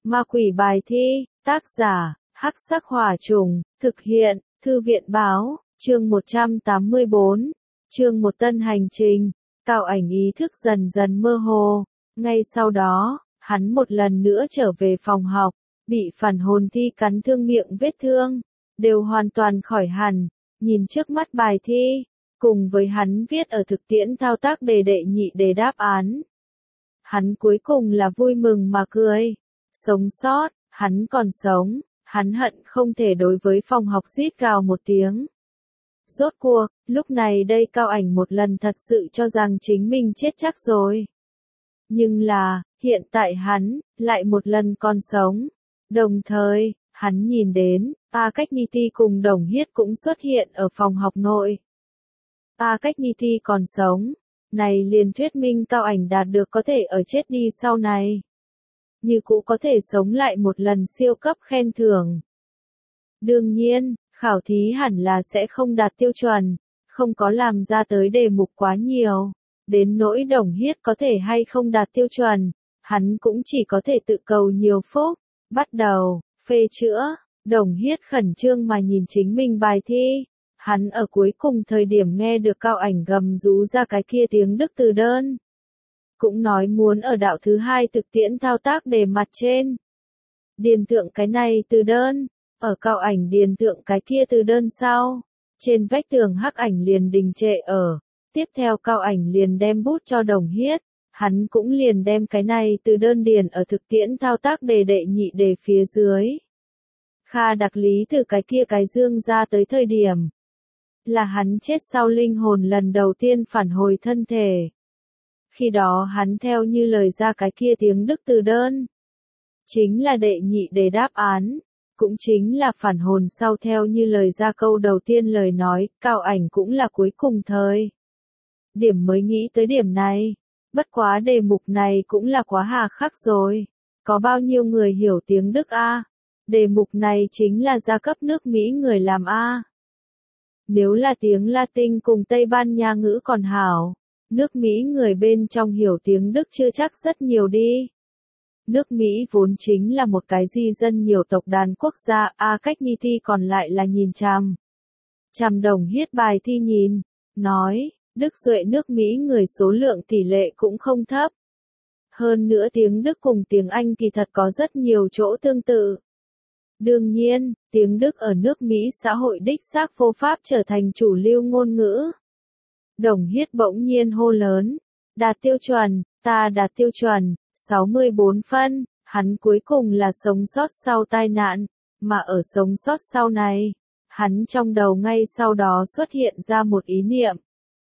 Ma quỷ bài thi, tác giả, Hắc Sắc Hỏa Trùng, thực hiện, Thư viện báo, chương 184, chương một tân hành trình, Cao Ảnh ý thức dần dần mơ hồ. Ngay sau đó, hắn một lần nữa trở về phòng học, bị phản hồn thi cắn thương miệng vết thương, đều hoàn toàn khỏi hẳn, nhìn trước mắt bài thi, cùng với hắn viết ở thực tiễn thao tác đề đệ nhị đề đáp án. Hắn cuối cùng là vui mừng mà cười. Sống sót, hắn còn sống, hắn hận không thể đối với phòng học rít gào một tiếng. Rốt cuộc, lúc này đây Cao Ảnh một lần thật sự cho rằng chính mình chết chắc rồi. Nhưng là, hiện tại hắn, lại một lần còn sống. Đồng thời, hắn nhìn đến, A Cách Ni Ti cùng Đồng Hiết cũng xuất hiện ở phòng học nội. A Cách Ni Ti còn sống, này liền thuyết minh Cao Ảnh đạt được có thể ở chết đi sau này. Như cũ có thể sống lại một lần siêu cấp khen thưởng. Đương nhiên, khảo thí hẳn là sẽ không đạt tiêu chuẩn, không có làm ra tới đề mục quá nhiều. Đến nỗi Đồng Hiết có thể hay không đạt tiêu chuẩn, hắn cũng chỉ có thể tự cầu nhiều phúc. Bắt đầu, phê chữa, Đồng Hiết khẩn trương mà nhìn chính mình bài thi. Hắn ở cuối cùng thời điểm nghe được Cao Ảnh gầm rú ra cái kia tiếng Đức từ đơn. Cũng nói muốn ở đạo thứ hai thực tiễn thao tác đề mặt trên. Điền thượng cái này từ đơn, ở Cao Ảnh điền thượng cái kia từ đơn sau. Trên vách tường hắc ảnh liền đình trệ ở. Tiếp theo Cao Ảnh liền đem bút cho Đồng Hiết. Hắn cũng liền đem cái này từ đơn điền ở thực tiễn thao tác đề đệ nhị đề phía dưới. Kha đặc lý từ cái kia cái dương ra tới thời điểm. Là hắn chết sau linh hồn lần đầu tiên phản hồi thân thể. Khi đó hắn theo như lời ra cái kia tiếng Đức từ đơn. Chính là đệ nhị đề đáp án. Cũng chính là phản hồn sau theo như lời ra câu đầu tiên lời nói, Cao Ảnh cũng là cuối cùng thời. Điểm mới nghĩ tới điểm này. Bất quá đề mục này cũng là quá hà khắc rồi. Có bao nhiêu người hiểu tiếng Đức a? Đề mục này chính là gia cấp nước Mỹ người làm a. Nếu là tiếng Latin cùng Tây Ban Nha ngữ còn hảo. Nước Mỹ người bên trong hiểu tiếng Đức chưa chắc rất nhiều đi. Nước Mỹ vốn chính là một cái di dân nhiều tộc đàn quốc gia, A Cách Ni Ti còn lại là nhìn chằm. Chằm Đồng Hiết bài thi nhìn, nói, Đức Duệ nước Mỹ người số lượng tỷ lệ cũng không thấp. Hơn nữa tiếng Đức cùng tiếng Anh kỳ thật có rất nhiều chỗ tương tự. Đương nhiên, tiếng Đức ở nước Mỹ xã hội đích xác vô pháp trở thành chủ lưu ngôn ngữ. Đồng Hiết bỗng nhiên hô lớn, đạt tiêu chuẩn, ta đạt tiêu chuẩn, 64 phân, hắn cuối cùng là sống sót sau tai nạn, mà ở sống sót sau này, hắn trong đầu ngay sau đó xuất hiện ra một ý niệm.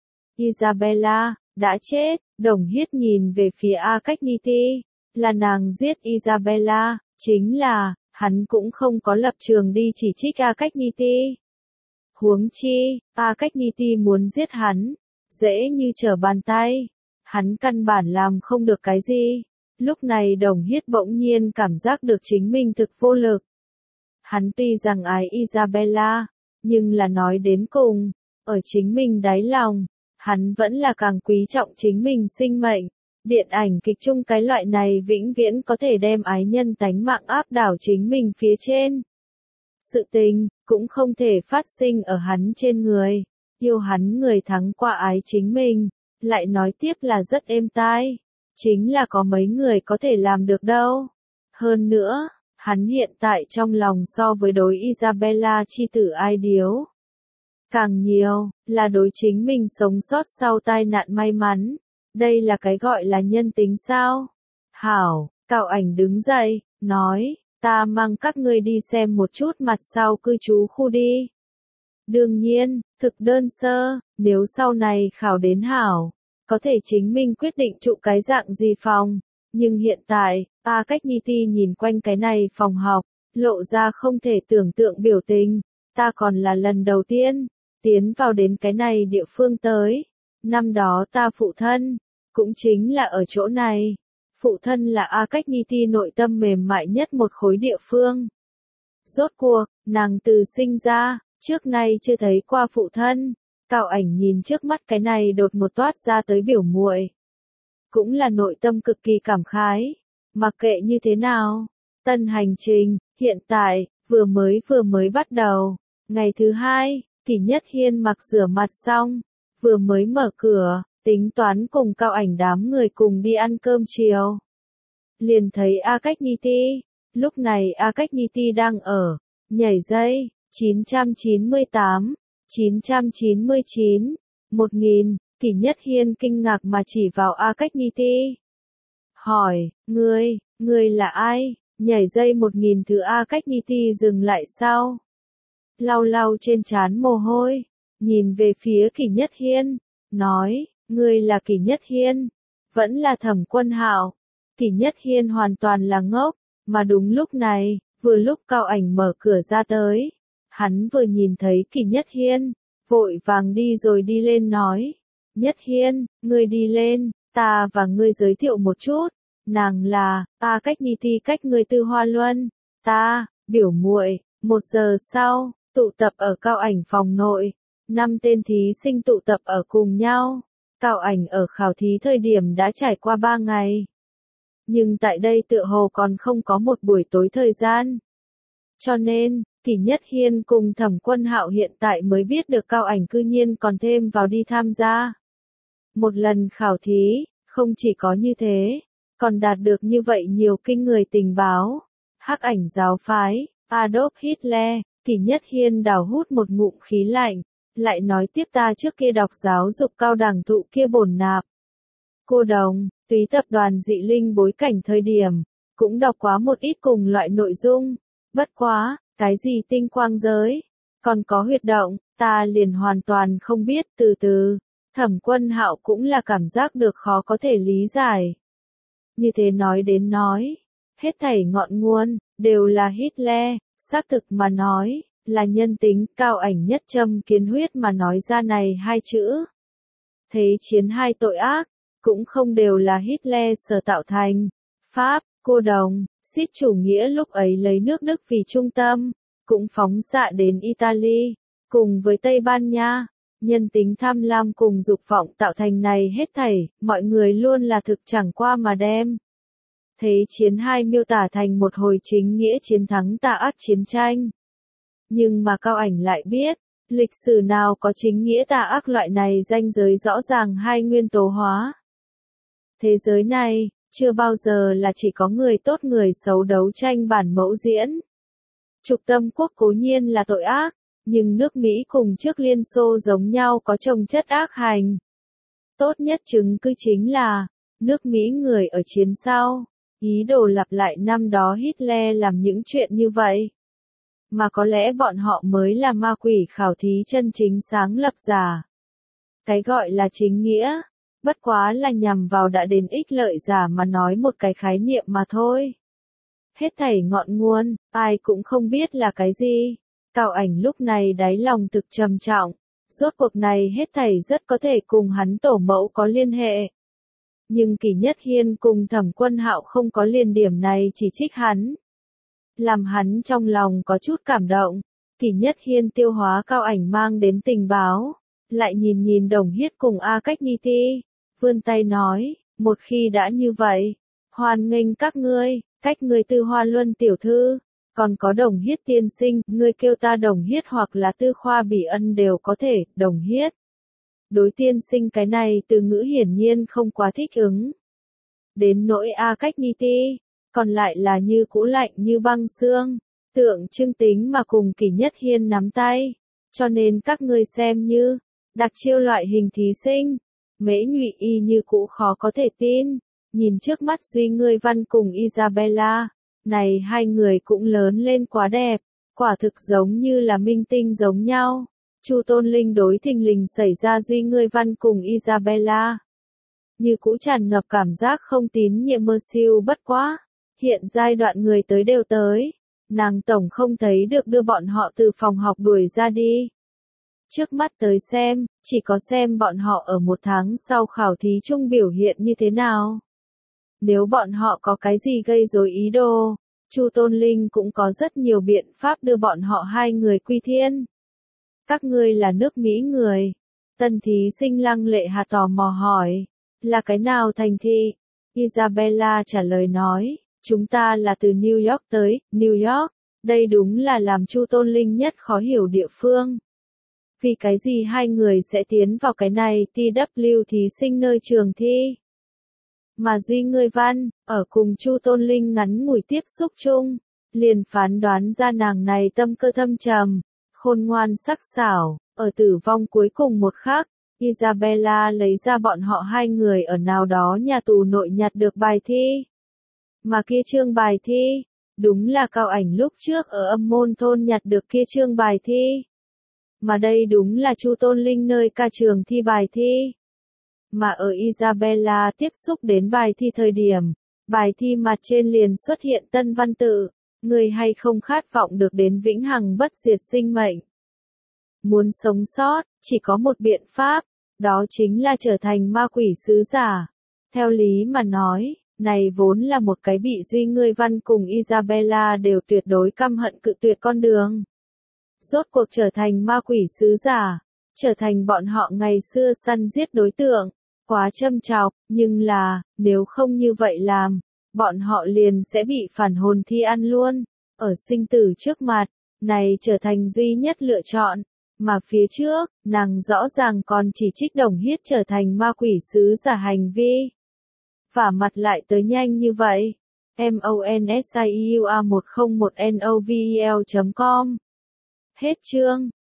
Isabella, đã chết, Đồng Hiết nhìn về phía A Cách Ni Ti, là nàng giết Isabella, chính là, hắn cũng không có lập trường đi chỉ trích A Cách Ni Ti. Huống chi, A Cách Ni Ti muốn giết hắn. Dễ như trở bàn tay. Hắn căn bản làm không được cái gì. Lúc này Đồng Hiết bỗng nhiên cảm giác được chính mình thực vô lực. Hắn tuy rằng ái Isabella, nhưng là nói đến cùng, ở chính mình đáy lòng, hắn vẫn là càng quý trọng chính mình sinh mệnh. Điện ảnh kịch chung cái loại này vĩnh viễn có thể đem ái nhân tánh mạng áp đảo chính mình phía trên. Sự tình, cũng không thể phát sinh ở hắn trên người. Yêu hắn người thắng qua ái chính mình, lại nói tiếp là rất êm tai. Chính là có mấy người có thể làm được đâu. Hơn nữa, hắn hiện tại trong lòng so với đối Isabella chi tử ai điếu. Càng nhiều, là đối chính mình sống sót sau tai nạn may mắn. Đây là cái gọi là nhân tính sao? Hảo, Cao Ảnh đứng dậy, nói, ta mang các ngươi đi xem một chút mặt sau cư trú khu đi. Đương nhiên, thực đơn sơ, nếu sau này khảo đến hảo, có thể chính mình quyết định trụ cái dạng gì phòng. Nhưng hiện tại, A Cách Ni Ti nhìn quanh cái này phòng học, lộ ra không thể tưởng tượng biểu tình. Ta còn là lần đầu tiên, tiến vào đến cái này địa phương tới. Năm đó ta phụ thân, cũng chính là ở chỗ này. Phụ thân là A Cách Ni Ti nội tâm mềm mại nhất một khối địa phương. Rốt cuộc, nàng từ sinh ra, trước nay chưa thấy qua phụ thân. Cao Ảnh nhìn trước mắt cái này đột một toát ra tới biểu muội, cũng là nội tâm cực kỳ cảm khái. Mặc kệ như thế nào, Tân hành trình, hiện tại, vừa mới bắt đầu. Ngày thứ hai, Kỷ Nhất Hiên mặc rửa mặt xong, vừa mới mở cửa, tính toán cùng Cao Ảnh đám người cùng đi ăn cơm chiều. Liền thấy A Cách Nhi Ti, lúc này A Cách Nhi Ti đang ở, nhảy dây, 998, 999, 1000, Kỷ Nhất Hiên kinh ngạc mà chỉ vào A Cách Nhi Ti. Hỏi, ngươi là ai? Nhảy dây 1000 thứ A Cách Nhi Ti dừng lại sau. Lau lau trên trán mồ hôi, nhìn về phía Kỷ Nhất Hiên, nói, ngươi là Kỷ Nhất Hiên, vẫn là Thẩm Quân Hạo. Kỷ Nhất Hiên hoàn toàn là ngốc, mà đúng lúc này, vừa lúc Cao Ảnh mở cửa ra tới, hắn vừa nhìn thấy Kỷ Nhất Hiên, vội vàng đi rồi đi lên nói, Nhất Hiên, ngươi đi lên, ta và ngươi giới thiệu một chút, nàng là, A Cách Nhi Ti cách ngươi Tư Hoa Luân, ta, biểu muội. 1 giờ sau, tụ tập ở Cao Ảnh phòng nội, 5 tên thí sinh tụ tập ở cùng nhau. Cao Ảnh ở khảo thí thời điểm đã trải qua 3 ngày. Nhưng tại đây tựa hồ còn không có một buổi tối thời gian. Cho nên, Kỷ Nhất Hiên cùng Thẩm Quân Hạo hiện tại mới biết được Cao Ảnh cư nhiên còn thêm vào đi tham gia. Một lần khảo thí, không chỉ có như thế, còn đạt được như vậy nhiều kinh người tình báo. Hắc Ảnh giáo phái, Adolf Hitler, Kỷ Nhất Hiên đào hút một ngụm khí lạnh, lại nói tiếp ta trước kia đọc giáo dục cao đẳng thụ kia bổn nạp. Cô đồng, túy tập đoàn dị linh bối cảnh thời điểm, cũng đọc quá một ít cùng loại nội dung, bất quá, cái gì tinh quang giới, còn có huyệt động, ta liền hoàn toàn không biết. Từ từ, Thẩm Quân Hạo cũng là cảm giác được khó có thể lý giải. Như thế nói đến nói, hết thảy ngọn nguồn, đều là Hitler, xác thực mà nói, là nhân tính. Cao Ảnh nhất châm kiến huyết mà nói ra này hai chữ. Thế chiến hai tội ác, cũng không đều là Hitler sở tạo thành. Pháp, cô đồng, xít chủ nghĩa lúc ấy lấy nước Đức vì trung tâm, cũng phóng xạ đến Italy, cùng với Tây Ban Nha. Nhân tính tham lam cùng dục vọng tạo thành này hết thảy, mọi người luôn là thực chẳng qua mà đem. Thế chiến hai miêu tả thành một hồi chính nghĩa chiến thắng tà ác chiến tranh. Nhưng mà Cao Ảnh lại biết, lịch sử nào có chính nghĩa tà ác loại này ranh giới rõ ràng hai nguyên tố hóa. Thế giới này, chưa bao giờ là chỉ có người tốt người xấu đấu tranh bản mẫu diễn. Trục Tâm quốc cố nhiên là tội ác, nhưng nước Mỹ cùng trước Liên Xô giống nhau có chồng chất ác hành. Tốt nhất chứng cứ chính là, nước Mỹ người ở chiến sau, ý đồ lặp lại năm đó Hitler làm những chuyện như vậy. Mà có lẽ bọn họ mới là ma quỷ khảo thí chân chính sáng lập giả. Cái gọi là chính nghĩa, bất quá là nhằm vào đã đến ích lợi giả mà nói một cái khái niệm mà thôi. Hết thảy ngọn nguồn, ai cũng không biết là cái gì. Cao Ảnh lúc này đáy lòng thực trầm trọng, rốt cuộc này hết thảy rất có thể cùng hắn tổ mẫu có liên hệ. Nhưng Kỷ Nhất Hiên cùng Thẩm Quân Hạo không có liền điểm này chỉ trích hắn. Làm hắn trong lòng có chút cảm động, Kỷ Nhất Hiên tiêu hóa Cao Ảnh mang đến tình báo, lại nhìn nhìn Đồng Hiết cùng A Cách Nhi Ti, vươn tay nói, một khi đã như vậy, hoan nghênh các ngươi, cách ngươi Tư Hoa Luân tiểu thư, còn có Đồng Hiết tiên sinh, ngươi kêu ta Đồng Hiết hoặc là Tư Khoa Bỉ Ân đều có thể. Đồng Hiết. Đối tiên sinh cái này từ ngữ hiển nhiên không quá thích ứng. Đến nỗi A Cách Nhi Ti, còn lại là như cũ lạnh như băng xương, tượng trưng tính mà cùng Kỷ Nhất Hiên nắm tay, cho nên các ngươi xem như, đặc chiêu loại hình thí sinh. Mễ Nhụy Y như cũ khó có thể tin, nhìn trước mắt Duy Ngươi Văn cùng Isabella, này hai người cũng lớn lên quá đẹp, quả thực giống như là minh tinh giống nhau. Chu Tôn Linh đối thình lình xảy ra Duy Ngươi Văn cùng Isabella, như cũ tràn ngập cảm giác không tín nhiệm mơ siêu. Bất quá, hiện giai đoạn người tới đều tới, nàng tổng không thấy được đưa bọn họ từ phòng học đuổi ra đi. Trước mắt tới xem, chỉ có xem bọn họ ở 1 tháng sau khảo thí chung biểu hiện như thế nào. Nếu bọn họ có cái gì gây rối ý đồ, Chu Tôn Linh cũng có rất nhiều biện pháp đưa bọn họ hai người quy thiên. Các ngươi là nước Mỹ người. Tân thí sinh Lăng Lệ Hà tò mò hỏi, là cái nào thành thị? Isabella trả lời nói, Chúng ta là từ New York tới, New York. Đây đúng là làm Chu Tôn Linh nhất khó hiểu địa phương. Vì cái gì hai người sẽ tiến vào cái này TW thí sinh nơi trường thi? Mà Duy Ngươi Văn, ở cùng Chu Tôn Linh ngắn ngủi tiếp xúc chung, liền phán đoán ra nàng này tâm cơ thâm trầm, khôn ngoan sắc sảo, ở tử vong cuối cùng một khắc, Isabella lấy ra bọn họ hai người ở nào đó nhà tù nội nhặt được bài thi. Mà kia chương bài thi, đúng là Cao Ảnh lúc trước ở Âm Môn thôn nhặt được kia chương bài thi. Mà đây đúng là Chu Tôn Linh nơi ca trường thi bài thi. Mà ở Isabella tiếp xúc đến bài thi thời điểm, bài thi mặt trên liền xuất hiện tân văn tự, người hay không khát vọng được đến vĩnh hằng bất diệt sinh mệnh. Muốn sống sót, chỉ có một biện pháp, đó chính là trở thành ma quỷ sứ giả. Theo lý mà nói, này vốn là một cái bị Duy Ngươi Văn cùng Isabella đều tuyệt đối căm hận cự tuyệt con đường. Rốt cuộc trở thành ma quỷ sứ giả, trở thành bọn họ ngày xưa săn giết đối tượng, quá châm chọc, nhưng là, nếu không như vậy làm, bọn họ liền sẽ bị phản hồn thi ăn luôn, ở sinh tử trước mặt, này trở thành duy nhất lựa chọn, mà phía trước, nàng rõ ràng còn chỉ trích Đồng Hiết trở thành ma quỷ sứ giả hành vi. Vả mặt lại tới nhanh như vậy. MONSIUA101NOVEL.com Hết chương.